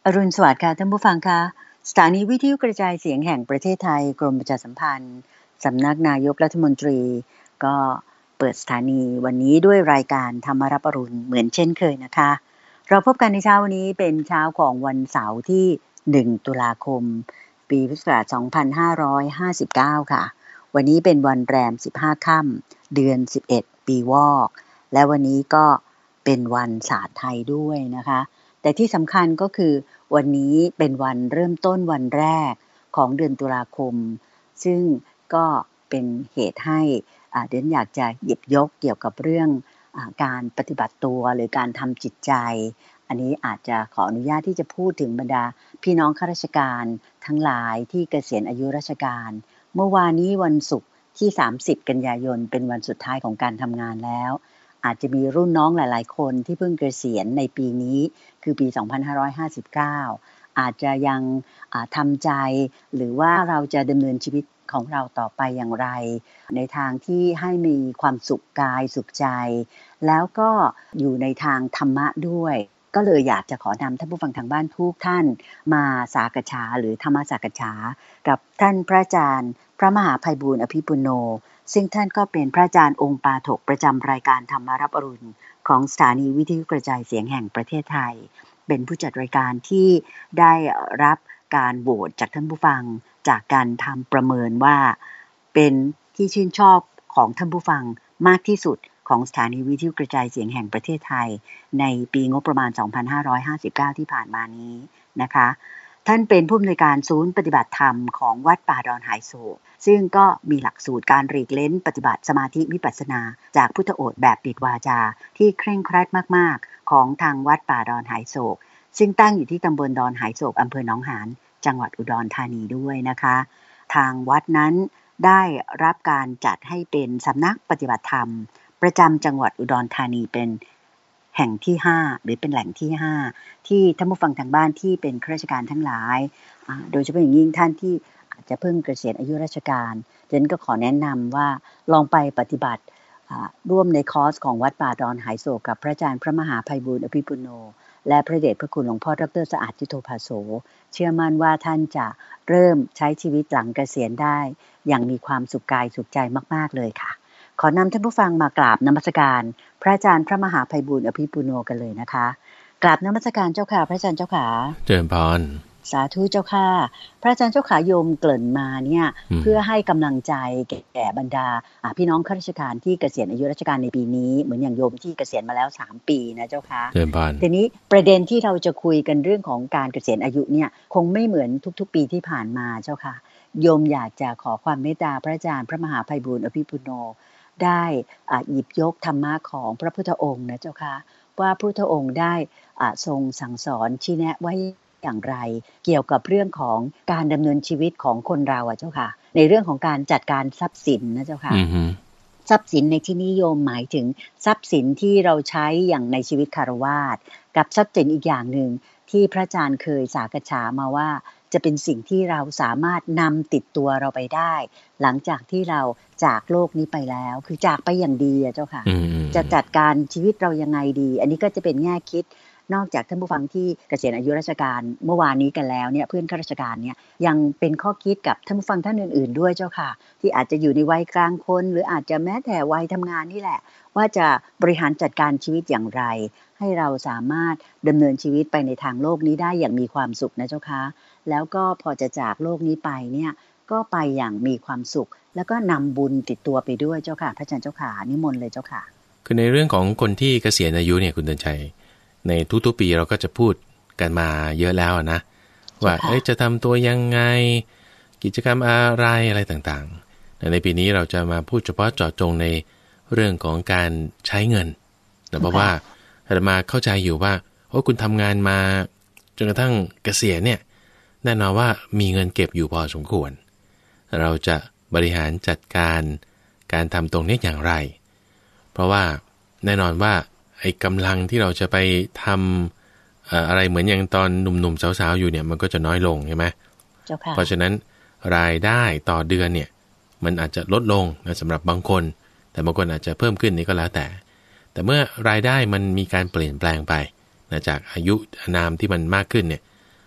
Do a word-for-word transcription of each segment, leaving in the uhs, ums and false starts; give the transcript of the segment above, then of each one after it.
อรุณสวัสดิ์ค่ะท่านผู้ฟังค่ะสถานีวิทยุกระจายเสียงแห่งประเทศไทยกรมประชาสัมพันธ์สำนักนายกรัฐมนตรีก็เปิดสถานีวันนี้ด้วยรายการธรรมรับอรุณเหมือนเช่นเคยนะคะเราพบกันในเช้าวันนี้เป็นเช้าของวันเสาร์ที่หนึ่งตุลาคมปีพุทธศักราชสองพันห้าร้อยห้าสิบเก้าค่ะวันนี้เป็นวันแรมสิบห้าค่ำเดือนสิบเอ็ดปีวอกและวันนี้ก็เป็นวันศาสตร์ไทยด้วยนะคะแต่ที่สำคัญก็คือวันนี้เป็นวันเริ่มต้นวันแรกของเดือนตุลาคมซึ่งก็เป็นเหตุให้อ่าเดนอยากจะหยิบยกเกี่ยวกับเรื่องอ่าการปฏิบัติตัวหรือการทำจิตใจอันนี้อาจจะขออนุญาตที่จะพูดถึงบรรดาพี่น้องข้าราชการทั้งหลายที่เกษียณอายุราชการเมื่อวานนี้วันศุกร์ที่สามสิบกันยายนเป็นวันสุดท้ายของการทำงานแล้วอาจจะมีรุ่นน้องหลายๆคนที่เพิ่งเกษียณในปีนี้คือปีสองพันห้าร้อยห้าสิบเก้าอาจจะยังทำใจหรือว่าเราจะดำเนินชีวิตของเราต่อไปอย่างไรในทางที่ให้มีความสุขกายสุขใจแล้วก็อยู่ในทางธรรมะด้วยก็เลยอยากจะขอนำท่านผู้ฟังทางบ้านทุกท่านมาสากฉาหรือธรรมสากฉากับท่านพระอาจารย์พระมหาไพบูลย์อภิปุโนซึ่งท่านก็เป็นพระอาจารย์องค์ปาฐกประจำรายการธรรมารับอรุณของสถานีวิทยุกระจายเสียงแห่งประเทศไทยเป็นผู้จัดรายการที่ได้รับการโหวตจากท่านผู้ฟังจากการทำประเมินว่าเป็นที่ชื่นชอบของท่านผู้ฟังมากที่สุดของสถานีวิทยุกระจายเสียงแห่งประเทศไทยในปีงบประมาณสองพันห้าร้อยห้าสิบเก้าที่ผ่านมานี้นะคะท่านเป็นผู้อำนวยการศูนย์ปฏิบัติธรรมของวัดป่าดอนหายโศกซึ่งก็มีหลักสูตรการหลีกเล้นปฏิบัติสมาธิวิปัสสนาจากพุทธโอษฐ์แบบปิดวาจาที่เคร่งครัดมากๆของทางวัดป่าดอนหายโศกซึ่งตั้งอยู่ที่ตำบลดอนหายโศกอำเภอหนองหานจังหวัดอุดรธานีด้วยนะคะทางวัดนั้นได้รับการจัดให้เป็นสำนักปฏิบัติธรรมประจำจังหวัดอุดรธานีเป็นแห่งที่ห้าหรือเป็นแหล่งที่ห้าที่ท่านผู้ฟังทางบ้านที่เป็นข้าราชการทั้งหลายโดยเฉพาะอย่างยิ่งท่านที่อาจจะเพิ่งเกษียณอายุราชการฉะนั้นก็ขอแนะนำว่าลองไปปฏิบัติร่วมในคอร์สของวัดป่าดอนหายโศกกับพระอาจารย์พระมหาไพบูลย์อภิปุโนและพระเดชพระคุณหลวงพ่อดร.สะอาดจิตโตภาโสเชื่อมั่นว่าท่านจะเริ่มใช้ชีวิตหลังเกษียณได้อย่างมีความสุขกายสุขใจมากๆเลยค่ะขอนำท่านผู้ฟังมากราบนมัสการพระอาจารย์พระมหาไพบูลย์อภิปุโนกันเลยนะคะกราบนมัสการเจ้าค่ะพระอาจารย์เจ้าค่ะเจริญพรสาธุเจ้าค่ะพระอาจารย์เจ้าขาโยมเกริ่นมาเนี่ยเพื่อให้กำลังใจแก่บรรดาพี่น้องข้าราชการที่เกษียณอายุราชการในปีนี้เหมือนอย่างโยมที่เกษียณมาแล้วสามปีนะเจ้าค่ะเจริญพรทีนี้ประเด็นที่เราจะคุยกันเรื่องของการเกษียณอายุเนี่ยคงไม่เหมือนทุกๆปีที่ผ่านมาเจ้าค่ะโยมอยากจะขอความเมตตาพระอาจารย์พระมหาไพบูลย์อภิปุโนได้หยิบยกธรรมะของพระพุทธองค์นะเจ้าค่ะว่าพระพุทธองค์ได้ทรงสั่งสอนชี้แนะไว้อย่างไรเกี่ยวกับเรื่องของการดำเนินชีวิตของคนเราอ่ะเจ้าค่ะในเรื่องของการจัดการทรัพย์สินนะเจ้าค่ะ mm-hmm. ทรัพย์สินในที่นิยมหมายถึงทรัพย์สินที่เราใช้อย่างในชีวิตคฤหัสถ์กับทรัพย์สินอีกอย่างหนึ่งที่พระอาจารย์เคยสากฉามาว่าจะเป็นสิ่งที่เราสามารถนำติดตัวเราไปได้หลังจากที่เราจากโลกนี้ไปแล้วคือจากไปอย่างดีอ่ะเจ้าค่ะ mm-hmm. จะจัดการชีวิตเรายังไงดีอันนี้ก็จะเป็นแง่คิดนอกจากท่านผู้ฟังที่เกษียณอายุราชการเมื่อวานนี้กันแล้วเนี่ยเพื่อนข้าราชการเนี่ยยังเป็นข้อคิดกับท่านผู้ฟังท่านอื่นๆด้วยเจ้าค่ะที่อาจจะอยู่ในวัยกลางคนหรืออาจจะแม้แต่วัยทำงานนี่แหละว่าจะบริหารจัดการชีวิตอย่างไรให้เราสามารถดำเนินชีวิตไปในทางโลกนี้ได้อย่างมีความสุขนะเจ้าค่ะแล้วก็พอจะจากโลกนี้ไปเนี่ยก็ไปอย่างมีความสุขแล้วก็นำบุญติดตัวไปด้วยเจ้าค่ะพระอาจารย์เจ้าค่ะนิมนต์เลยเจ้าค่ะคือในเรื่องของคนที่เกษียณอายุเนี่ยคุณเดินชัยในทุกๆปีเราก็จะพูดกันมาเยอะแล้วนะว่าเอ๊ะจะทำตัวยังไงกิจกรรมอะไรอะไรต่างๆในปีนี้เราจะมาพูดเฉพาะเจาะจงในเรื่องของการใช้เงินนะเพราะว่าเรามาเข้าใจอยู่ว่าโอ้คุณทำงานมาจนกระทั่งเกษียณเนี่ยแน่นอนว่ามีเงินเก็บอยู่พอสมควรเราจะบริหารจัดการการทำตรงนี้อย่างไรเพราะว่าแน่นอนว่าไอ้กำลังที่เราจะไปทำอะไรเหมือนอย่างตอนหนุ่มๆสาวๆอยู่เนี่ยมันก็จะน้อยลงใช่ไหมเพราะฉะนั้นรายได้ต่อเดือนเนี่ยมันอาจจะลดลงนะสำหรับบางคนแต่บางคนอาจจะเพิ่มขึ้นนี่ก็แล้วแต่แต่เมื่อรายได้มันมีการเปลี่ยนแปลงไปนะจากอายุอานามที่มันมากขึ้นเนี่ย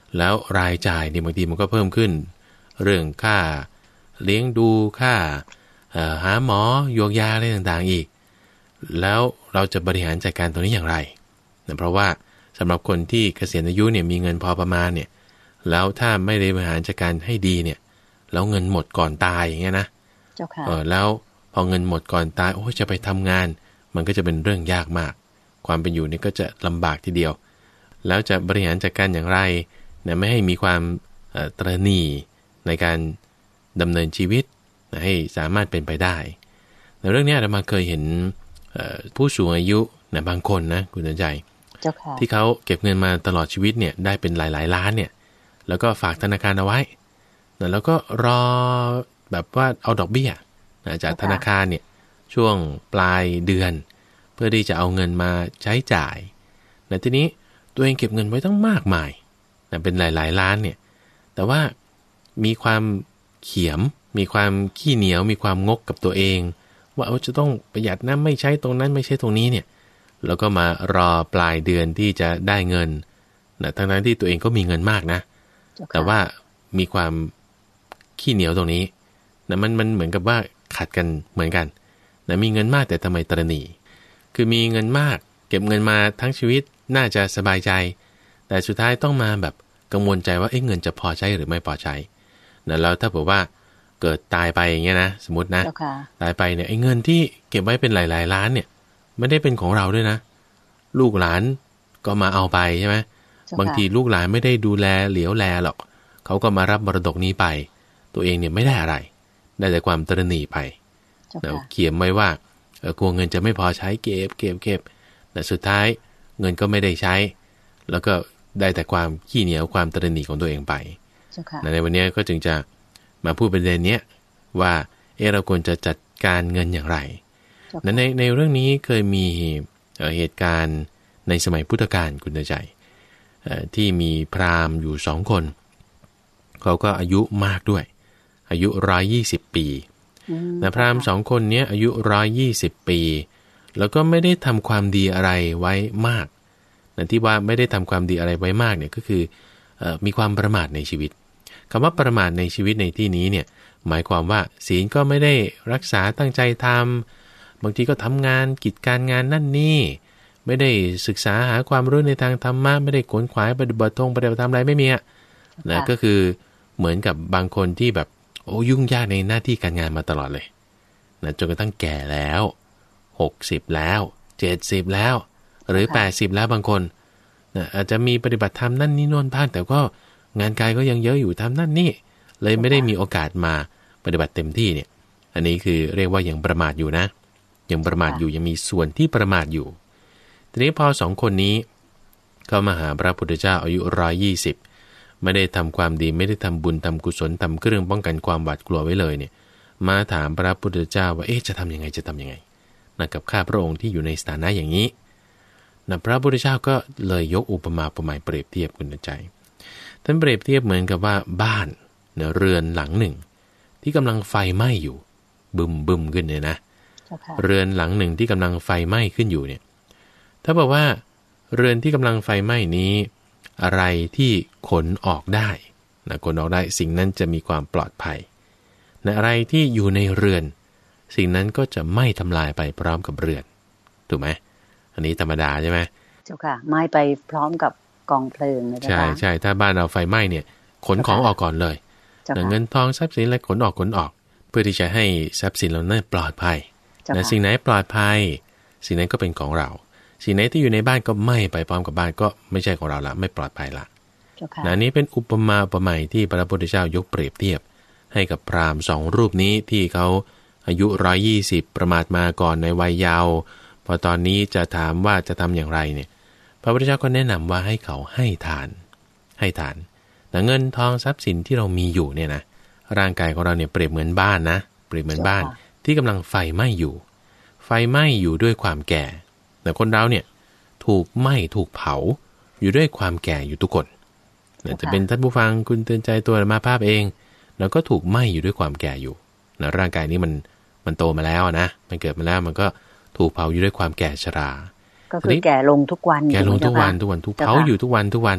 แล้วรายจ่ายเนี่ยบางทีมันก็เพิ่มขึ้นเรื่องค่าเลี้ยงดูค่าหาหมอโยกยาอะไรต่างๆอีกแล้วเราจะบริหารจัดการตรงนี้อย่างไรเพราะว่าสำหรับคนที่เกษียณอายุเนี่ยมีเงินพอประมาณเนี่ยแล้วถ้าไม่ได้บริหารจัดการให้ดีเนี่ยแล้วเงินหมดก่อนตายอย่างเงี้ยนะเออแล้วพอเงินหมดก่อนตายโอ้จะไปทำงานมันก็จะเป็นเรื่องยากมากความเป็นอยู่นี่ก็จะลำบากทีเดียวแล้วจะบริหารจัดการอย่างไรเนี่ยไม่ให้มีความตระหนี่ในการดำเนินชีวิตให้สามารถเป็นไปได้ในเรื่องนี้เรามาเคยเห็นผู้สูงอายุนะบางคนนะคุณสนใจที่เขาเก็บเงินมาตลอดชีวิตเนี่ยได้เป็นหลายๆล้านเนี่ยแล้วก็ฝากธนาคารเอาไว้แล้วก็รอแบบว่าเอาดอกเบี้ยจากธนาคารเนี่ยช่วงปลายเดือนเพื่อที่จะเอาเงินมาใช้จ่ายแต่ทีนี้ตัวเองเก็บเงินไว้ตั้งมากมายเป็นหลายๆล้านเนี่ยแต่ว่ามีความเขียมมีความขี้เหนียวมีความงกกับตัวเองว่าเอาจะต้องประหยัดนะไม่ใช้ตรงนั้นไม่ใช่ตรงนี้เนี่ยแล้วก็มารอปลายเดือนที่จะได้เงินนะทั้งนั้นที่ตัวเองก็มีเงินมากนะแต่ว่ามีความขี้เหนียวตรงนี้นะมันมันเหมือนกับว่าขัดกันเหมือนกันนะมีเงินมากแต่ทำไมตระหนี่คือมีเงินมากเก็บเงินมาทั้งชีวิตน่าจะสบายใจแต่สุดท้ายต้องมาแบบกังวลใจว่าเอ๊ะเงินจะพอใช้หรือไม่พอใช้นะแล้วถ้าบอกว่าเกิดตายไปอย่างเงี้ยนะสมมตินะตายไปเนี่ยไอ้เงินที่เก็บไว้เป็นหลายๆล้านเนี่ยไม่ได้เป็นของเราด้วยนะลูกหลานก็มาเอาไปใช่ไหมบางทีลูกหลานไม่ได้ดูแลเหลียวแลหรอกเขาก็มารับมรดกนี้ไปตัวเองเนี่ยไม่ได้อะไรได้แต่ความตระหนี่ไปแล้วเขียนไว้ว่ากลัวเงินจะไม่พอใช้เก็บเก็บเก็บแต่สุดท้ายเงินก็ไม่ได้ใช้แล้วก็ได้แต่ความขี้เหนียวความตระหนี่ของตัวเองไปในวันนี้ก็จึงจะมาพูดประเด็นนี้ว่าเออเราควรจะจัดการเงินอย่างไรในในเรื่องนี้เคยมีเหตุการณ์ในสมัยพุทธกาลคุณใจที่มีพราหมณ์อยู่สองคนเขาก็อายุมากด้วยอายุร้อยยี่สิบปีแต่พราหมณ์สองคนนี้อายุร้อยยี่สิบปีแล้วก็ไม่ได้ทำความดีอะไรไว้มากแต่ที่ว่าไม่ได้ทำความดีอะไรไว้มากเนี่ยก็คือมีความประมาทในชีวิตคำว่าประมาทในชีวิตในที่นี้เนี่ยหมายความว่าศีลก็ไม่ได้รักษาตั้งใจทำบางทีก็ทำงานกิจการงานนั่นนี่ไม่ได้ศึกษาหาความรู้ในทางธรรมะไม่ได้ขวนขวายปฏิบัติธรรมปฏิบัติธรรมอะไรไม่มีอ่ะนะก็คือเหมือนกับบางคนที่แบบโอ้ยุ่งยากในหน้าที่การงานมาตลอดเลยนะจนกระทั่งแก่แล้วหกสิบแล้วเจ็ดสิบแล้วหรือแปดสิบแล้วบางคนนะอาจจะมีปฏิบัติธรรมนั่นนี่โน่นบ้างแต่ก็งานกายก็ยังเยอะอยู่ทำนั่นนี่เลยไม่ได้มีโอกาสมาปฏิบัติเต็มที่เนี่ยอันนี้คือเรียกว่ายังประมาทอยู่นะยังประมาทอยู่ยังมีส่วนที่ประมาทอยู่ทีนี้พอสองคนนี้เข้ามาหาพระพุทธเจ้าอายุร้อยยี่สิบไม่ได้ทำความดีไม่ได้ทำบุญทำกุศลทำเครื่องป้องกันความหวาดกลัวไว้เลยเนี่ยมาถามพระพุทธเจ้าว่าเอ๊ะจะทำยังไงจะทำยังไงนะกับข้าพระองค์ที่อยู่ในสถานะอย่างนี้นะพระพุทธเจ้าก็เลยยกอุปมาอุปไมยเปรียบเทียบคุณใจท่านเปรียบเทียบเหมือนกับว่าบ้านเนี่ยเรือนหลังหนึ่งที่กำลังไฟไหม้อยู่บึมบึมขึ้นเนี่ยนะ okay. เรือนหลังหนึ่งที่กำลังไฟไหม้ขึ้นอยู่เนี่ยถ้าบอกว่าเรือนที่กำลังไฟไหม้นี้อะไรที่ขนออกได้นะขนออกได้สิ่งนั้นจะมีความปลอดภัยนะอะไรที่อยู่ในเรือนสิ่งนั้นก็จะไม่ทำลายไปพร้อมกับเรือนถูกไหมอันนี้ธรรมดาใช่ไหมเจ้าค่ะไหม้ไปพร้อมกับกองเพลิงใช่ใช่ถ้าบ้านเราไฟไหม้เนี่ยขนของออกก่อนเลยเงินทองทรัพย์สินอะไรขนออกขนออกเพื่อที่จะให้ทรัพย์สินเรานั้นปลอดภัยแต่สิ่งไหนปลอดภัยสิ่งนั้นก็เป็นของเราสิ่งไหนที่อยู่ในบ้านก็ไหม้ไปพร้อมกับบ้านก็ไม่ใช่ของเราละไม่ปลอดภัยละนะนี้เป็นอุปมาอุปไมยที่พระพุทธเจ้ายกเปรียบเทียบให้กับพราหมณ์สองรูปนี้ที่เขาอายุร้อยยี่สิบประมาทมาก่อนในวัยเยาว์พอตอนนี้จะถามว่าจะทำอย่างไรเนี่ยพระพุทธเจ้าก็แนะนำว่าให้เขาให้ทานให้ทานแต่เงินทองทรัพย์สินที่เรามีอยู่เนี่ยนะร่างกายของเราเนี่ยเปรียบเหมือนบ้านนะเปรียบเหมือนบ้านที่กำลังไฟไหม้อยู่ไฟไหม้อยู่ด้วยความแก่แต่คนเราเนี่ยถูกไหม้ถูกเผาอยู่ด้วยความแก่อยู่ทุกคนจะเป็นท่านผู้ฟังคุณเตือนใจตัวมาภาพเองแล้วก็ถูกไหม้อยู่ด้วยความแก่อยู่นะร่างกายนี้มันมันโตมาแล้วนะมันเกิดมาแล้วมันก็ถูกเผาอยู่ด้วยความแก่ชราก็คือแก่ลงทุกวันแก่ลงทุกวันทุกวันทุกเผาอยู่ทุกวันทุกวัน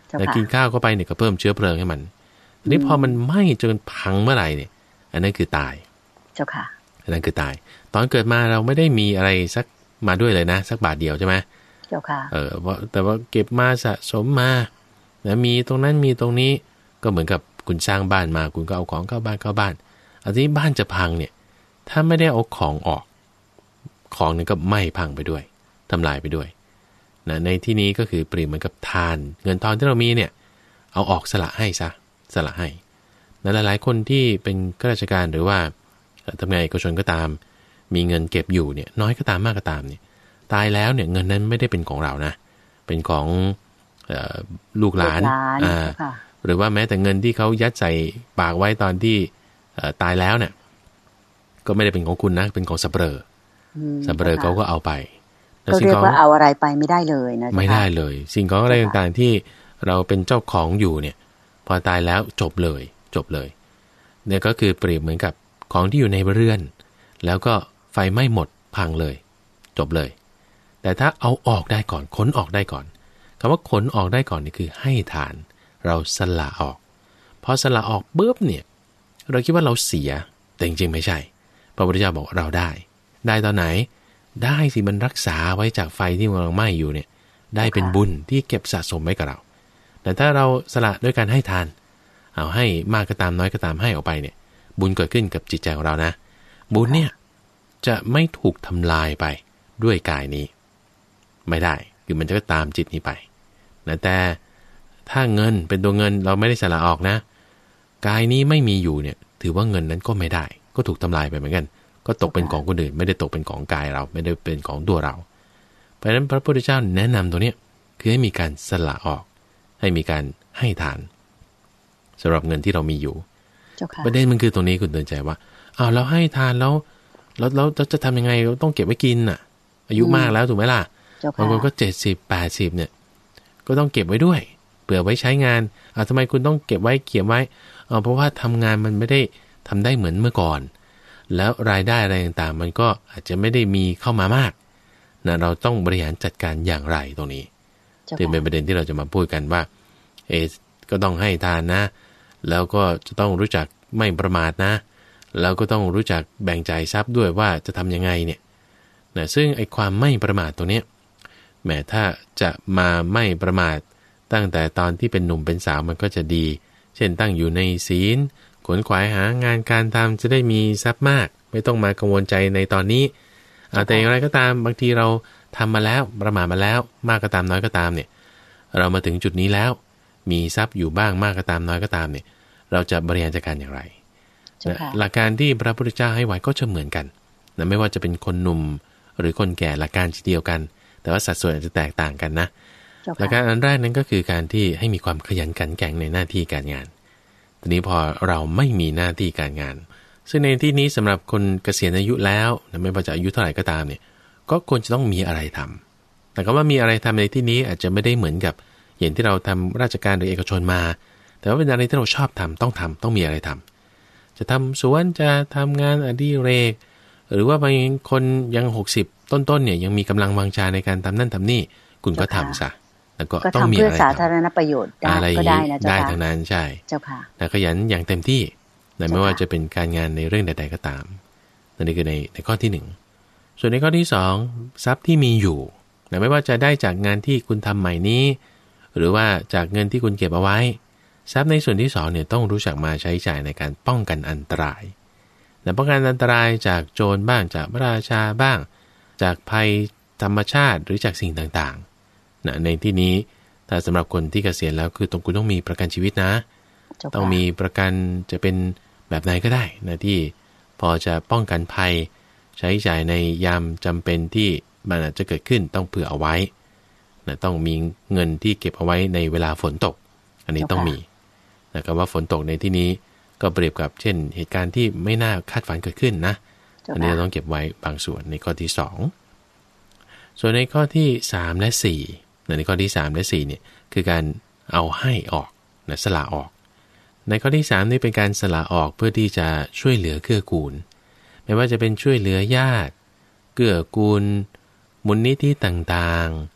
แต่กินข้าวเข้าไปเนี่ยก็เพิ่มเชื้อเพลิงให้มันทีนี้พอมันไหม้จนพังเมื่อไหร่เนี่ยอันนั้นคือตายเจ้าค่ะอันนั้นคือตายตอนเกิดมาเราไม่ได้มีอะไรสักมาด้วยเลยนะสักบาทเดียวใช่ไหมเจ้าค่ะเออแต่ว่าเก็บมาสะสมมาแล้วมีตรงนั้นมีตรงนี้ก็เหมือนกับคุณสร้างบ้านมาคุณก็เอาของเข้าบ้านเข้าบ้านอันนี้บ้านจะพังเนี่ยถ้าไม่ได้เอาของออกของนั้นก็ไหม้พังไปด้วยทำลายไปด้วยนะในที่นี้ก็คือเปรียบเหมือนกับทานเงินทองที่เรามีเนี่ยเอาออกสละให้ซะสละให้นะหลายๆคนที่เป็นข้าราชการหรือว่าทำงานเอกชนก็ตามมีเงินเก็บอยู่เนี่ยน้อยก็ตามมากก็ตามเนี่ยตายแล้วเนี่ยเงินนั้นไม่ได้เป็นของเรานะเป็นของเอ่อลูกหลานอ่าหรือว่าแม้แต่เงินที่เขายัดใส่ปากไว้ตอนที่ตายแล้วเนี่ยก็ไม่ได้เป็นของคุณนะเป็นของสัปเหร่อสัปเหร่อเขาก็เอาไปก็เรียกว่าเอาอะไรไปไม่ได้เลยนะไม่ได้เลยสิ่งของอะไรต่างๆที่เราเป็นเจ้าของอยู่เนี่ยพอตายแล้วจบเลยจบเลยเนี่ยก็คือเปรียบเหมือนกับของที่อยู่ในเรือนแล้วก็ไฟไหม้หมดพังเลยจบเลยแต่ถ้าเอาออกได้ก่อนขนออกได้ก่อนคำว่าขนออกได้ก่อนนี่คือให้ทานเราสละออกพอสละออกปุ๊บเนี่ยเราคิดว่าเราเสียแต่จริงๆไม่ใช่พระพุทธเจ้าบอกเราได้ได้ตอนไหนได้สิมันรักษาไว้จากไฟที่กำลังไหม้อยู่เนี่ยได้เป็นบุญที่เก็บสะสมไว้กับเราแต่ถ้าเราสละด้วยการให้ทานเอาให้มากก็ตามน้อยก็ตามให้ออกไปเนี่ยบุญเกิดขึ้นกับจิตใจของเรานะบุญเนี่ยจะไม่ถูกทำลายไปด้วยกายนี้ไม่ได้คือมันจะก็ตามจิตนี้ไปนะแต่ถ้าเงินเป็นตัวเงินเราไม่ได้สละออกนะกายนี้ไม่มีอยู่เนี่ยถือว่าเงินนั้นก็ไม่ได้ก็ถูกทำลายไปเหมือนกันก็ตกเป็นของคนอื่นไม่ได้ตกเป็นของกายเราไม่ได้เป็นของตัวเราเพราะฉะนั้นพระพุทธเจ้าแนะนำตัวเนี้ยคือให้มีการสละออกให้มีการให้ทานสำหรับเงินที่เรามีอยู่ประเด็นมันคือตรงนี้คุณเตือนใจว่าอ้าวเราให้ทานแล้วแล้วเราจะทำยังไงเราต้องเก็บไว้กินน่ะอายุมากแล้วถูกไหมล่ะบางคนก็เจ็ดสิบแปดสิบเนี่ยก็ต้องเก็บไว้ด้วยเผื่อไว้ใช้งานอ่าทำไมคุณต้องเก็บไว้เก็บไว้อ่าเพราะว่าทำงานมันไม่ได้ทำได้เหมือนเมื่อก่อนแล้วรายได้อะไรต่างๆมันก็อาจจะไม่ได้มีเข้ามามากนะเราต้องบริหารจัดการอย่างไรตรงนี้ถึงเป็นประเด็นที่เราจะมาพูดกันว่าเอก็ต้องให้ทานนะแล้วก็จะต้องรู้จักไม่ประมาทนะแล้วก็ต้องรู้จักแบ่งจ่ายทรัพย์ด้วยว่าจะทำยังไงเนี่ยนะซึ่งไอ้ความไม่ประมาทตรงนี้แม้ถ้าจะมาไม่ประมาทตั้งแต่ตอนที่เป็นหนุ่มเป็นสาวมันก็จะดีเช่นตั้งอยู่ในศีลขวนขวายหางานการทำจะได้มีทรัพย์มากไม่ต้องมากังวลใจในตอนนี้แต่อย่างไรก็ตามบางทีเราทำมาแล้วประมาทมาแล้วมากก็ตามน้อยก็ตามเนี่ยเรามาถึงจุดนี้แล้วมีทรัพย์อยู่บ้างมากก็ตามน้อยก็ตามเนี่ยเราจะบริหารจัดการอย่างไรหลักการที่พระพุทธเจ้าให้ไว้ก็จะเหมือนกันนะไม่ว่าจะเป็นคนหนุ่มหรือคนแก่หลักการเดียวกันแต่ว่าสัดส่วนอาจจะแตกต่างกันนะหลักการอันแรกนั้นก็คือการที่ให้มีความขยันขันแข็งในหน้าที่การงานทีนี้พอเราไม่มีหน้าที่การงานซึ่งในที่นี้สำหรับคนเกษียณอายุแล้วไม่ว่าจะอายุเท่าไหร่ก็ตามเนี่ยก็ควรจะต้องมีอะไรทำแต่ก็ว่ามีอะไรทำในที่นี้อาจจะไม่ได้เหมือนกับอย่างที่เราทำราชการหรือเอกชนมาแต่ว่าเป็นอะไรที่เราชอบทำต้องทำต้องมีอะไรทำจะทำสวนจะทำงานอดิเรกหรือว่าบางคนยังหกสิบต้นๆเนี่ยยังมีกำลังวังชาในการทำนั่นทำนี่คุณก็ทำซะแล้วก็ต้องมีอะไรทำเพื่อสาธารณประโยชน์ได้ก็ได้นะเจ้าค่ะได้ทั้งนั้นใช่เจ้าค่ะแต่ขยันอย่างเต็มที่ไม่ว่าจะเป็นการงานในเรื่องใดๆก็ตามนั่นคือในในข้อที่หนึ่งส่วนในข้อที่สองทรัพย์ที่มีอยู่ไม่ว่าจะได้จากงานที่คุณทำใหม่นี้หรือว่าจากเงินที่คุณเก็บเอาไว้ทรัพย์ในส่วนที่สองเนี่ยต้องรู้จักมาใช้จ่ายในการป้องกันอันตรายแต่ป้องกันอันตรายจากโจรบ้างจากพระราชาบ้างจากภัยธรรมชาติหรือจากสิ่งต่างๆนะในที่นี้ถ้าสำหรับคนที่เกษียณแล้วคือต้องคุณต้องมีประกันชีวิตนะต้องมีประกันจะเป็นแบบไหนก็ได้นะที่พอจะป้องกันภัยใช้จ่ายในยามจำเป็นที่มันอาจจะเกิดขึ้นต้องเผื่อเอาไว้นะต้องมีเงินที่เก็บเอาไว้ในเวลาฝนตกอันนี้ต้องมีนะครับว่าฝนตกในที่นี้ก็เปรียบกับเช่นเหตุการณ์ที่ไม่น่าคาดฝันเกิดขึ้นนะอันนี้เราต้องเก็บไว้บางส่วนในข้อที่สองส่วนในข้อที่สามและสี่ในข้อที่สามและสี่เนี่ยคือการเอาให้ออกนะสละออกในข้อที่สามนี่เป็นการสละออกเพื่อที่จะช่วยเหลือเกื้อกูลไม่ว่าจะเป็นช่วยเหลือญาติเกื้อกูลมูลนิธิต่างๆ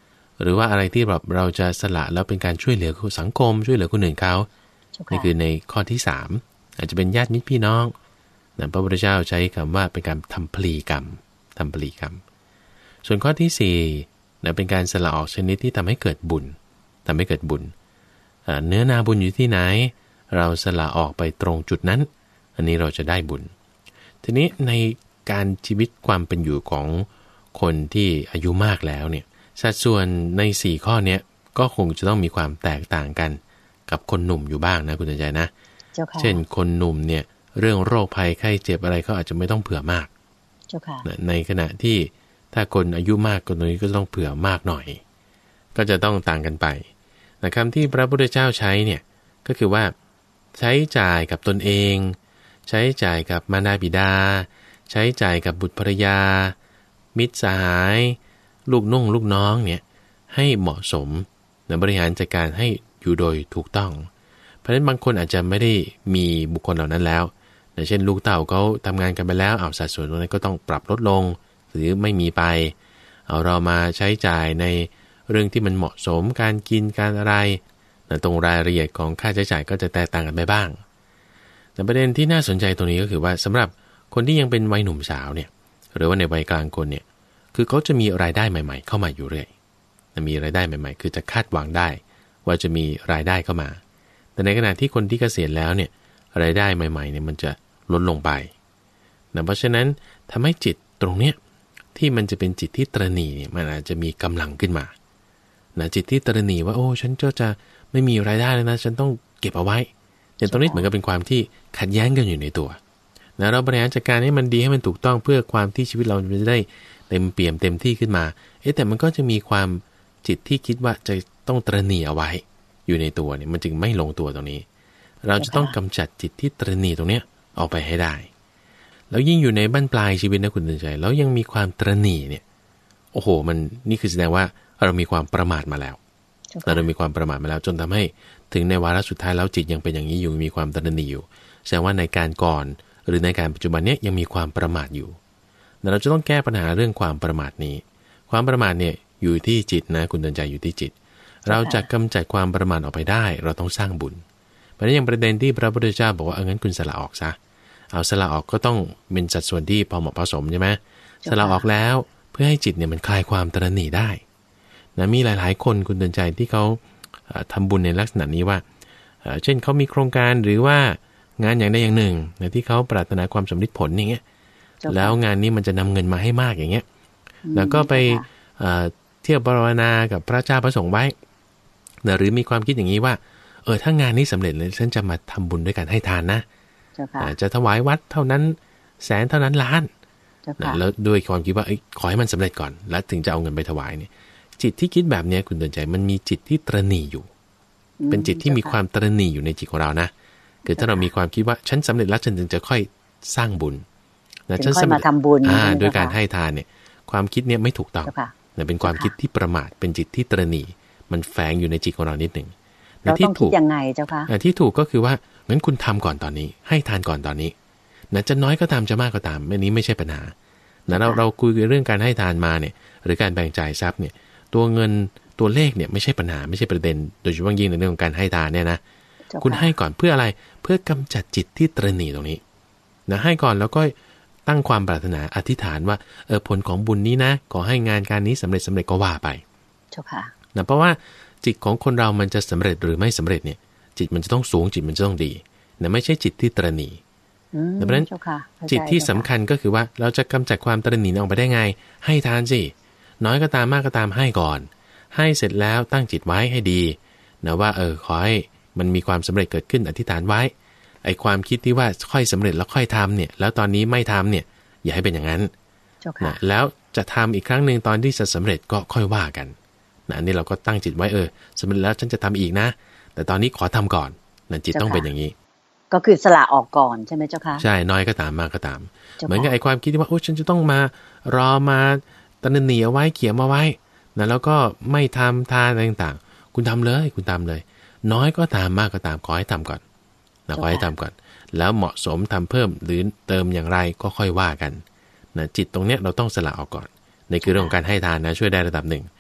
หรือว่าอะไรที่แบบเราจะสละแล้วเป็นการช่วยเหลือสังคมช่วยเหลือคนอื่นเขานี่คือในข้อที่สามอาจจะเป็นญาติมิตรพี่น้องนะพระพุทธเจ้าใช้คำว่าเป็นการทำพลีกรรมทำพลีกรรมส่วนข้อที่สี่นะเป็นการสละออกชนิดที่ทำให้เกิดบุญทำให้เกิดบุญเนื้อนาบุญอยู่ที่ไหนเราสละออกไปตรงจุดนั้นอันนี้เราจะได้บุญทีนี้ในการชีวิตความเป็นอยู่ของคนที่อายุมากแล้วเนี่ยสัดส่วนในสี่ข้อนี้ก็คงจะต้องมีความแตกต่างกันกับคนหนุ่มอยู่บ้างนะคุณใจนะเช่นคนหนุ่มเนี่ยเรื่องโรคภัยไข้เจ็บอะไรเขาอาจจะไม่ต้องเผื่อมากในขณะที่ถ้าคนอายุมากคนนี้ก็ต้องเผื่อมากหน่อยก็จะต้องต่างกันไปแต่คำที่พระพุทธเจ้าใช้เนี่ยก็คือว่าใช้จ่ายกับตนเองใช้จ่ายกับมารดาบิดาใช้จ่ายกับบุตรภรรยามิตรสหายลูกน้องลูกน้องเนี่ยให้เหมาะสมและบริหารจัดการให้อยู่โดยถูกต้องเพราะฉะนั้นบางคนอาจจะไม่ได้มีบุคคลเหล่านั้นแล้วเช่นลูกเต่าเขาทำงานกันไปแล้วเอาสัดส่วนตรงนั้นก็ต้องปรับลดลงหรือไม่มีไปเอาเรามาใช้จ่ายในเรื่องที่มันเหมาะสมการกินการอะไรตรงรายละเอียดของค่าใช้จ่ายก็จะแตกต่างกันไปบ้างแต่ประเด็นที่น่าสนใจตรงนี้ก็คือว่าสำหรับคนที่ยังเป็นวัยหนุ่มสาวเนี่ยหรือว่าในวัยกลางคนเนี่ยคือเขาจะมีรายได้ใหม่ๆเข้ามาอยู่เรื่อยมีรายได้ใหม่ๆคือจะคาดหวังได้ว่าจะมีรายได้เข้ามาแต่ในขณะที่คนที่เกษียณแล้วเนี่ยรายได้ใหม่ๆเนี่ยมันจะลดลงไปนะเพราะฉะนั้นทำให้จิตตรงเนี้ยที่มันจะเป็นจิตที่ตระหนี่เนี่ยมันอาจจะมีกำลังขึ้นมานะจิตที่ตระหนี่ว่าโอ้ฉันก็จะไม่มีรายได้แล้วนะฉันต้องเก็บเอาไว้อย่างตรงนี้เหมือนกับเป็นความที่ขัดแย้งกันอยู่ในตัวนะเราบริหารจัดการให้มันดีให้มันถูกต้องเพื่อความที่ชีวิตเราจะได้เต็มเปี่ยมเต็มที่ขึ้นมาเอ๊ะแต่มันก็จะมีความจิตที่คิดว่าจะต้องตระหนี่เอาไว้อยู่ในตัวเนี่ยมันจึงไม่ลงตัวตรงนี้เราจะต้องกำจัดจิตที่ตระหนี่ตรงเนี้ยออกไปให้ได้แล้วยิ่งอยู่ในบั้นปลายชีวิตนะคุณตื่นใจแล้วยังมีความตระหนี่เนี่ยโอ้โหมันนี่คือแสดงว่าเรามีความประมาทมาแล้วเรามีความประมาทมาแล้วจนทำให้ถึงในวาระสุดท้ายแล้วจิตยังเป็นอย่างนี้อยู่มีความตระหนี่อยู่แสดงว่าในการก่อนหรือในการปัจจุบันเนี้ยยังมีความประมาทอยู่แต่เราจะต้องแก้ปัญหาเรื่องความประมาทนี้ความประมาทเนี่ยอยู่ที่จิตนะคุณตื่นใจอยู่ที่จิตเราจะกำจัดความประมาทออกไปได้เราต้องสร้างบุญเพราะฉะนั้นอย่างประเด็นที่พระพุทธเจ้าบอกว่าเอางั้นคุณสละออกซะเอาสละออกก็ต้องเป็นสัดส่วนที่พอเหมาะพอสมใช่ไหมสละออกแล้วเพื่อให้จิตเนี่ยมันคลายความตระหนี่ได้นะมีหลายๆคนคุณเตือนใจที่เขาทำบุญในลักษณะนี้ว่าเช่นเขามีโครงการหรือว่างานอย่างใดอย่างหนึ่งนะที่เขาปรารถนาความสำเร็จผลอย่างเงี้ยแล้วงานนี้มันจะนำเงินมาให้มากอย่างเงี้ยแล้วก็ไปเที่ยวปรารถนากับพระเจ้าพระสงฆ์ไว้นะหรือมีความคิดอย่างนี้ว่าเออถ้างานนี้สำเร็จเลยฉันจะมาทำบุญด้วยการให้ทานนะจะถวายวัดเท่านั้นแสนเท่านั้นล้านแล้วด้วยความคิดว่าขอให้มันสำเร็จก่อนแล้วถึงจะเอาเงินไปถวายเนี่ยจิตที่คิดแบบนี้คุณเตือนใจมันมีจิตที่ตระหนี่อยู่เป็นจิตที่มีความตระหนี่อยู่ในจิตของเรานะคือถ้าเรามีความคิดว่าฉันสำเร็จแล้วฉันถึงจะค่อยสร้างบุญนะฉันค่อยมาทำบุญด้วยการให้ทานเนี่ยความคิดเนี่ยไม่ถูกต้องเนี่ยเป็นความคิดที่ประมาทเป็นจิตที่ตระหนี่มันแฝงอยู่ในจิตของเรานิดหนึ่งเราต้องคิดยังไงเจ้าคะที่ถูกก็คือว่างั้นคุณทำก่อนตอนนี้ให้ทานก่อนตอนนี้นะจะน้อยก็ตามจะมากก็ตามอันนี้ไม่ใช่ปัญหานะเราเราคุยเรื่องการให้ทานมาเนี่ยหรือการแบ่งจ่ายทรัพย์เนี่ยตัวเงินตัวเลขเนี่ยไม่ใช่ปัญหาไม่ใช่ประเด็นโดยเฉพาะยิ่งในเรื่องของการให้ทานเนี่ยนะคุณให้ก่อนเพื่ออะไรเพื่อกำจัดจิตที่ตระหนี่ตรงนี้นะให้ก่อนแล้วก็ตั้งความปรารถนาอธิษฐานว่าเออผลของบุญนี้นะขอให้งานการนี้สำเร็จสำเร็จก็ว่าไปเจ้าค่ะนะเพราะว่าจิตของคนเรามันจะสำเร็จหรือไม่สำเร็จเนี่ยจิตมันจะต้องสูงจิตมันจะต้องดีนะไม่ใช่จิตที่ตระหนี่เพราะฉะนั้นจิตที่สำคัญก็คือว่าเราจะกำจัดความตระหนี่ออกไปได้ไงให้ทานสิน้อยก็ตามมากก็ตามให้ก่อนให้เสร็จแล้วตั้งจิตไว้ให้ดีนะว่าเออขอให้มันมีความสำเร็จเกิดขึ้นอธิษฐานไว้ไอ้ความคิดที่ว่าค่อยสำเร็จแล้วค่อยทำเนี่ยแล้วตอนนี้ไม่ทำเนี่ยอย่าให้เป็นอย่างนั้นนะแล้วจะทำอีกครั้งหนึ่งตอนที่จะสำเร็จก็ค่อยว่ากันนะนี่เราก็ตั้งจิตไว้เออสำเร็จแล้วฉันจะทำอีกนะแต่ตอนนี้ขอทำก่อนนะจิตต้องเป็นอย่างนี้ก็คือสละออกก่อนใช่ไหมเจ้าคะใช่น้อยก็ตามมากก็ตามเหมือนกับไอ้ความคิดที่ว่าโอ้ฉันจะต้องมารอมาตระหนี่เอาไว้เขียนมาไว้นะแล้วก็ไม่ทำทานอะไรต่างๆคุณทำเลยคุณทำเลยน้อยก็ตามมากก็ตามขอให้ทำก่อนนะขอให้ทำก่อนแล้วเหมาะสมทำเพิ่มหรือเติมอย่างไรก็ค่อยว่ากันนะจิตตรงเนี้ยเราต้องสละออกก่อนในคือเรื่องของการให้ทานนะช่วยได้ระดับหนึ่ง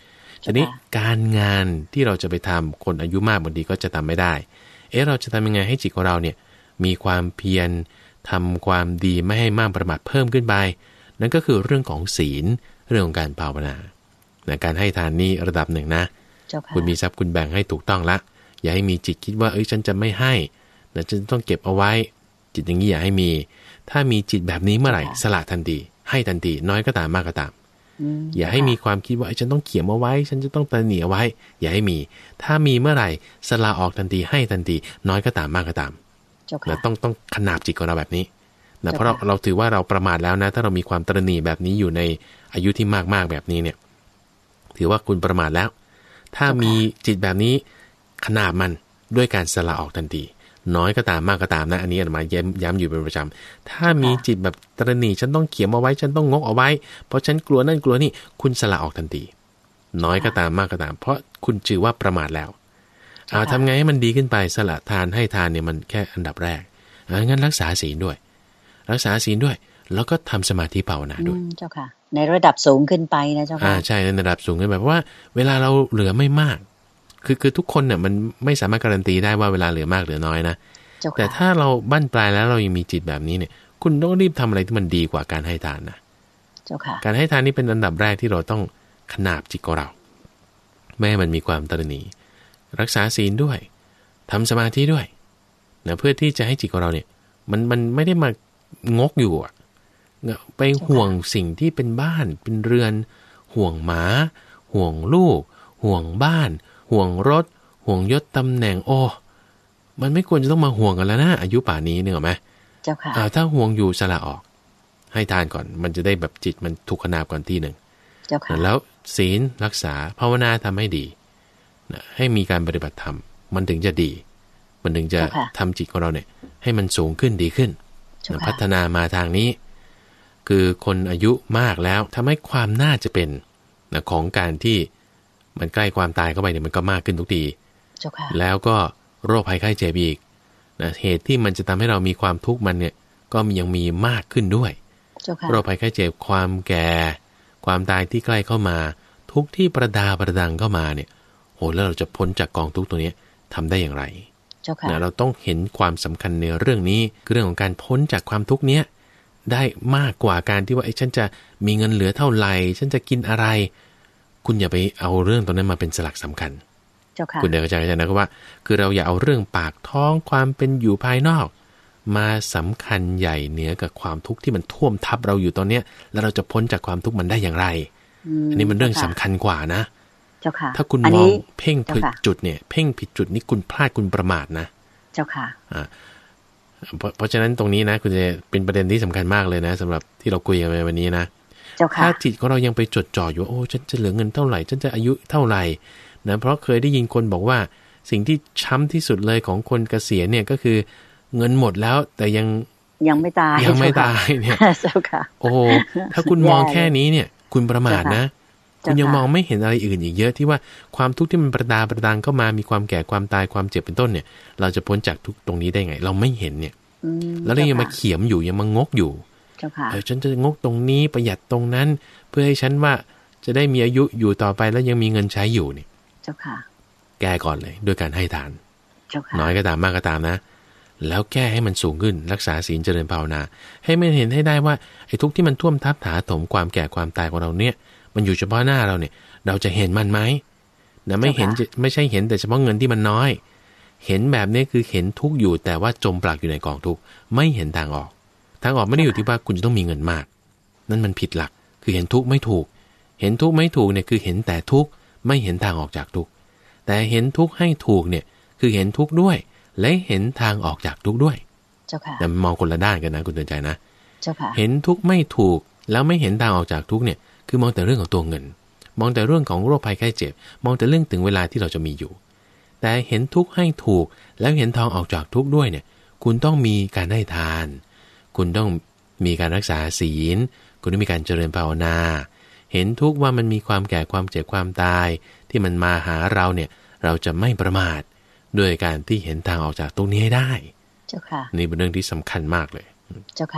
ทีนี้การงานที่เราจะไปทำคนอายุมากบางทีก็จะทำไม่ได้เอ๊ะเราจะทำยังไงให้จิตของเราเนี่ยมีความเพียรทำความดีไม่ให้มากประมาทเพิ่มขึ้นไปนั่นก็คือเรื่องของศีลเรื่องของการภาวนานะการให้ทานนี่ระดับหนึ่งนะคุณมีทรัพย์คุณแบ่งให้ถูกต้องละอย่าให้มีจิตคิดว่าเอ้ยฉันจะไม่ให้นะฉันต้องเก็บเอาไว้จิตอย่างนี้อย่าให้มีถ้ามีจิตแบบนี้เมื่อไหร่สละทันทีให้ทันทีน้อยก็ตามมากก็ตามอย่าให้มีความคิดว่าฉันต้องเขียนเอาไว้ฉันจะต้องตระหนี่เอาไว้อย่าให้มีถ้ามีเมื่อไหร่สละออกทันทีให้ทันทีน้อยก็ตามมากก็ตามนะต้องต้องขนาบจิตของเราแบบนี้นะเพราะเราเราถือว่าเราประมาทแล้วนะถ้าเรามีความตระหนี่แบบนี้อยู่ในอายุที่มากๆแบบนี้เนี่ยถือว่าคุณประมาทแล้วถ้ามีจิตแบบนี้ขนาบมันด้วยการสละออกทันทีน้อยก็ตามมากก็ตามนะอันนี้อาตมาย้ำย้ำอยู่เป็นประจำถ้ามีจิตแบบตระหนี่ฉันต้องเขียนเอาไว้ฉันต้องงกเอาไว้เพราะฉันกลัวนั่นกลัวนี่คุณสละออกทันทีน้อยก็ตามมากก็ตามเพราะคุณถือว่าประมาทแล้วเอาทำไงให้มันดีขึ้นไปสละทานให้ทานเนี่ยมันแค่อันดับแรกงั้นรักษาศีลด้วยรักษาศีลด้วยแล้วก็ทำสมาธิภาวนาด้วยเจ้าค่ะในระดับสูงขึ้นไปนะเจ้าค่ะอ่าใช่ในระดับสูงขึ้นไปเพราะว่าเวลาเราเหลือไม่มากคือคือทุกคนเนี่ยมันไม่สามารถการันตีได้ว่าเวลาเหลือมากเหลือน้อยนะแต่ถ้าเราบั้นปลายแล้วเรายังมีจิตแบบนี้เนี่ยคุณต้องรีบทำอะไรที่มันดีกว่าการให้ทานนะเจ้าค่ะการให้ทานนี่เป็นอันดับแรกที่เราต้องขนาบจิตของเราไม่ให้มันมีความตระหนี่รักษาศีลด้วยทำสมาธิด้วยนะเพื่อที่จะให้จิตของเราเนี่ยมันมันไม่ได้มางกอยู่อ่ะไปห่วงสิ่งที่เป็นบ้านเป็นเรือนห่วงหมาห่วงลูกห่วงบ้านห่วงรถห่วงยศตำแหน่งโอ้มันไม่ควรจะต้องมาห่วงกันแล้วนะอายุป่านนี้เนี่ยหรอไหมเจ้าค่ะอ่าถ้าห่วงอยู่สละออกให้ทานก่อนมันจะได้แบบจิตมันถูกขนาบก่อนที่หนึ่งเจ้าค่ะแล้วศีลรักษาภาวนาทำให้ดีนะให้มีการปฏิบัติธรรมมันถึงจะดีมันถึงจะทำจิตของเราเนี่ยให้มันสูงขึ้นดีขึ้นนะพัฒนามาทางนี้คือคนอายุมากแล้วทำให้ความน่าจะเป็นนะของการที่มันใกล้ความตายเข้าไปเนี่ยมันก็มากขึ้นทุกทีแล้วก็โรคภัยไข้เจ็บอีกนะเหตุที่มันจะทำให้เรามีความทุกข์มันเนี่ยก็ยังมีมากขึ้นด้วยโรคภัยไข้เจ็บความแก่ความตายที่ใกล้เข้ามาทุกที่ประดาประดังเข้ามาเนี่ยโหแล้วเราจะพ้นจากกองทุกข์ตัวนี้ทำได้อย่างไรนะเราต้องเห็นความสำคัญในเรื่องนี้คือเรื่องของการพ้นจากความทุกข์เนี้ยได้มากกว่าการที่ว่าไอ้ฉันจะมีเงินเหลือเท่าไหร่ฉันจะกินอะไรคุณอย่าไปเอาเรื่องตรงนั้นมาเป็นสลักสำคัญคุณเดี๋ยวเข้าใจนะว่าคือเราอย่าเอาเรื่องปากท้องความเป็นอยู่ภายนอกมาสำคัญใหญ่เหนือกับความทุกข์ที่มันท่วมทับเราอยู่ตอนเนี้ยแล้วเราจะพ้นจากความทุกข์มันได้อย่างไร อ, อันนี้มันเรื่องสำคัญกว่านะถ้าคุณมองเพ่งผิดจุดเนี่ยเพ่งผิดจุดนี่คุณพลาดคุณประมาทนะเจ้าค่ะอ่าเพราะเพราะฉะนั้นตรงนี้นะคุณจะเป็นประเด็นที่สำคัญมากเลยนะสำหรับที่เราคุยกันในวันนี้นะถ้าจิตของเรายังไปจดจ่ออยู่โอ้ฉันจะเหลือเงินเท่าไหร่ฉันจะอายุเท่าไหร่นะเพราะเคยได้ยินคนบอกว่าสิ่งที่ช้ำที่สุดเลยของคนเกษียณเนี่ยก็คือเงินหมดแล้วแต่ยังยังไม่ตายยังไม่ตายเนี่ยเจ้าค่ะโอ้ถ้าคุณมองแค่นี้เนี่ยคุณประมาทนะคุณยังมองไม่เห็นอะไรอื่นอีกเยอะที่ว่าความทุกข์ที่มันประดาประดังเข้ามามีความแก่ความตายความเจ็บเป็นต้นเนี่ยเราจะพ้นจากทุกตรงนี้ได้ไงเราไม่เห็นเนี่ยแล้วเรายังมาเขียมอยู่ยังมางกอยู่เออฉันจะงกตรงนี้ประหยัดตรงนั้นเพื่อให้ฉันว่าจะได้มีอายุอยู่ต่อไปแล้วยังมีเงินใช้อยู่นี่เจ้าค่ะแก้ก่อนเลยด้วยการให้ทานเจ้าค่ะน้อยก็ตามมากก็ตามนะแล้วแก้ให้มันสูงขึ้นรักษาศีลเจริญภาวนาให้มันเห็นให้ได้ว่าไอ้ทุกข์ที่มันท่วมทับถาถมความแก่ความตายของเราเนี่ยมันอยู่เฉพาะหน้าเราเนี่ยเราจะเห็นมันไหมนะไม่เห็นไม่ใช่เห็นแต่เฉพาะเงินที่มันน้อยเห็นแบบนี้คือเห็นทุกข์อยู่แต่ว่าจมปลักอยู่ในกองทุกข์ไม่เห็นทางออกทางออกไม่ได้อยู่ที่ว่าคุณจะต้องมีเงินมากนั่นมันผิดหลักคือเห็นทุกข์ไม่ถูกเห็นทุกข์ไม่ถูกเนี่ยคือเห็นแต่ทุกข์ไม่เห็นทางออกจากทุกข์แต่เห็นทุกข์ให้ถูกเนี่ยคือเห็นทุกข์ด้วยและเห็นทางออกจากทุกข์ด้วยเจ้าค่ะแต่มองคนละด้านกันนะคุณเตือนใจนะเจ้าค่ะเห็นทุกข์ไม่ถูกแล้วไม่เห็นทางออกจากทุกข์เนี่ยคือมองแต่เรื่องของตัวเงินมองแต่เรื่องของโรคภัยไข้เจ็บมองแต่เรื่องถึงเวลาที่เราจะมีอยู่แต่เห็นทุกข์ให้ถูกแล้วเห็นทางออกจากทุกข์ด้วยเนี่ยคุณต้องมีการให้ทานคุณต้องมีการรักษาศีลคุณต้องมีการเจริญภาวนาเห็นทุกข์ว่ามันมีความแก่ความเจ็บความตายที่มันมาหาเราเนี่ยเราจะไม่ประมาทด้วยการที่เห็นทางออกจากตรงนี้ให้ได้เจ้าค่ะนี่เป็นเรื่องที่สำคัญมากเลยเจ้าค่ะ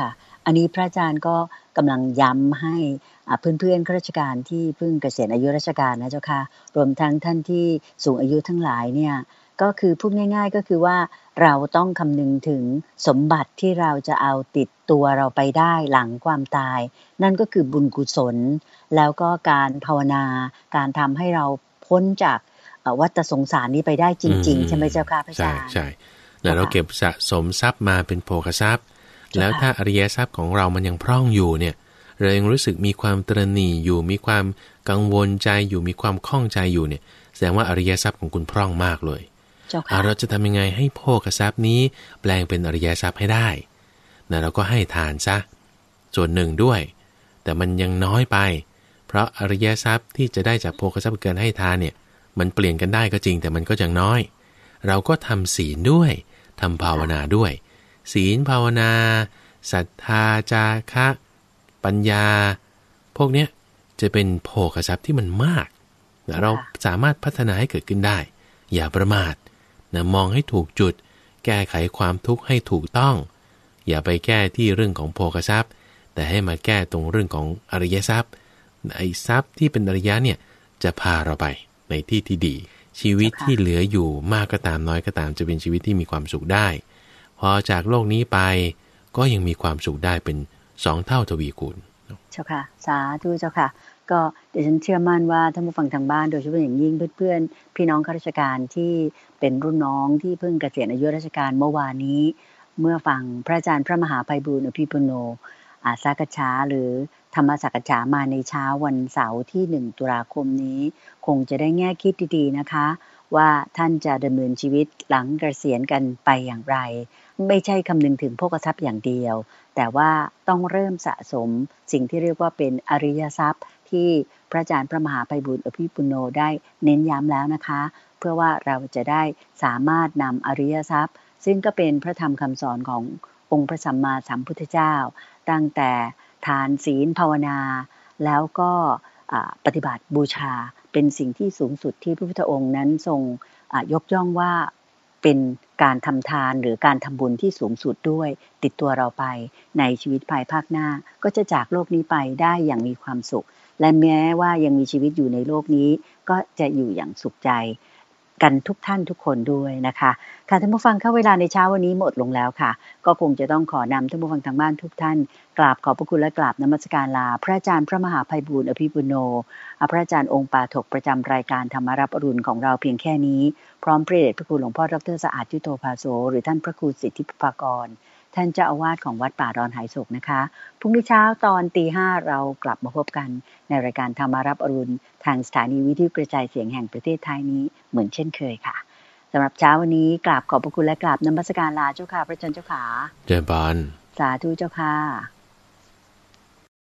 อันนี้พระอาจารย์ก็กำลังย้ำให้เพื่อนๆข้าราชการที่เพิ่งเกษียณอายุราชการนะเจ้าค่ะรวมทั้งท่านที่สูงอายุทั้งหลายเนี่ยก็คือพูดง่ายๆก็คือว่าเราต้องคำนึงถึงสมบัติที่เราจะเอาติดตัวเราไปได้หลังความตายนั่นก็คือบุญกุศลแล้วก็การภาวนาการทำให้เราพ้นจากวัฏสงสารนี้ไปได้จริงๆใช่ไหมเจ้าค่ะพระอาจารย์ใช่ๆแล้วเราเก็บสะสมทรัพย์มาเป็นโภคทรัพย์แล้วถ้าอริยทรัพย์ของเรามันยังพร่องอยู่เนี่ยเรายังรู้สึกมีความตระหนี่อยู่มีความกังวลใจอยู่มีความข้องใจอยู่เนี่ยแสดงว่าอริยทรัพย์ของคุณพร่องมากเลยเราจะทำยังไงให้โภคทรัพย์นี้แปลงเป็นอริยทรัพย์ให้ได้นะเราก็ให้ทานซะส่วนหนึ่งด้วยแต่มันยังน้อยไปเพราะอริยทรัพย์ที่จะได้จากโภคทรัพย์การให้ทานเนี่ยมันเปลี่ยนกันได้ก็จริงแต่มันก็ยังน้อยเราก็ทำศีลด้วยทำภาวนาด้วยศีลภาวนาศรัทธาจาคะปัญญาพวกเนี้ยจะเป็นโภคทรัพย์ที่มันมากนะเราสามารถพัฒนาให้เกิดขึ้นได้อย่าประมาทนะมองให้ถูกจุดแก้ไขความทุกข์ให้ถูกต้องอย่าไปแก้ที่เรื่องของโภคทรัพย์แต่ให้มาแก้ตรงเรื่องของอริยทรัพย์ไอ้ทรัพย์ที่เป็นอริยะเนี่ยจะพาเราไปในที่ที่ดีชีวิตที่เหลืออยู่มากก็ตามน้อยก็ตามจะเป็นชีวิตที่มีความสุขได้พอจากโลกนี้ไปก็ยังมีความสุขได้เป็นสองเท่าทวีคูณเจ้าค่ะสาธุเจ้าค่ะก็เดี๋ยวฉันเชื่อมั่นว่าท่านผู้ฟังทางบ้านโดยเฉพาะอย่างยิ่งเพื่อนๆพี่น้องข้าราชการที่เป็นรุ่นน้องที่เพิ่งเกษียณอายุราชการเมื่อวานนี้เมื่อฟังพระอาจารย์พระมหาไพบูลย์อภิปุโนอาสากัจฉาหรือธรรมสักกัจฉามาในเช้าวันเสาร์ที่หนึ่งตุลาคมนี้คงจะได้แง่คิดดีๆนะคะว่าท่านจะดำเนินชีวิตหลังเกษียณกันไปอย่างไรไม่ใช่คำนึงถึงโภคทรัพย์อย่างเดียวแต่ว่าต้องเริ่มสะสมสิ่งที่เรียกว่าเป็นอริยทรัพย์ที่พระอาจารย์พระมหาไพบูลย์อภิปุโนได้เน้นย้ำแล้วนะคะเพื่อว่าเราจะได้สามารถนำอริยทรัพย์ซึ่งก็เป็นพระธรรมคำสอนขององค์พระสัมมาสัมพุทธเจ้าตั้งแต่ทานศีลภาวนาแล้วก็ปฏิบัติบูชาเป็นสิ่งที่สูงสุดที่พระพุทธองค์นั้นทรงยกย่องว่าเป็นการทำทานหรือการทำบุญที่สูงสุดด้วยติดตัวเราไปในชีวิตภายภาคหน้าก็จะจากโลกนี้ไปได้อย่างมีความสุขและแม้ว่ายังมีชีวิตอยู่ในโลกนี้ก็จะอยู่อย่างสุขใจกันทุกท่านทุกคนด้วยนะคะค่ะท่านผู้ฟังเข้าเวลาในเช้าวันนี้หมดลงแล้วค่ะก็คงจะต้องขอนำท่านผู้ฟังทางบ้านทุกท่านกราบขอบพระคุณและกราบนมัสการลาพระอาจารย์พระมหาไพบูลย์อภิปุโนพระอาจารย์องค์ปาฐกประจำรายการธรรมรับอรุณของเราเพียงแค่นี้พร้อมพระเดชพระคุณหลวงพ่อดร.สะอาดยุโตภาโสหรือท่านพระครูสิทธิภากรท่านเจ้าอาวาสของวัดป่าดอนหายโศกนะคะพรุ่งนี้เช้าตอนตีห้าเรากลับมาพบกันในรายการธรรมรับอรุณทางสถานีวิทยุกระจายเสียงแห่งประเทศไทยนี้เหมือนเช่นเคยค่ะสำหรับเช้าวันนี้กราบขอบพระคุณและกราบนมัสการลาเจ้าค่ะพระอาจารย์เจ้าขาเจริญพรสาธุเจ้าค่ะ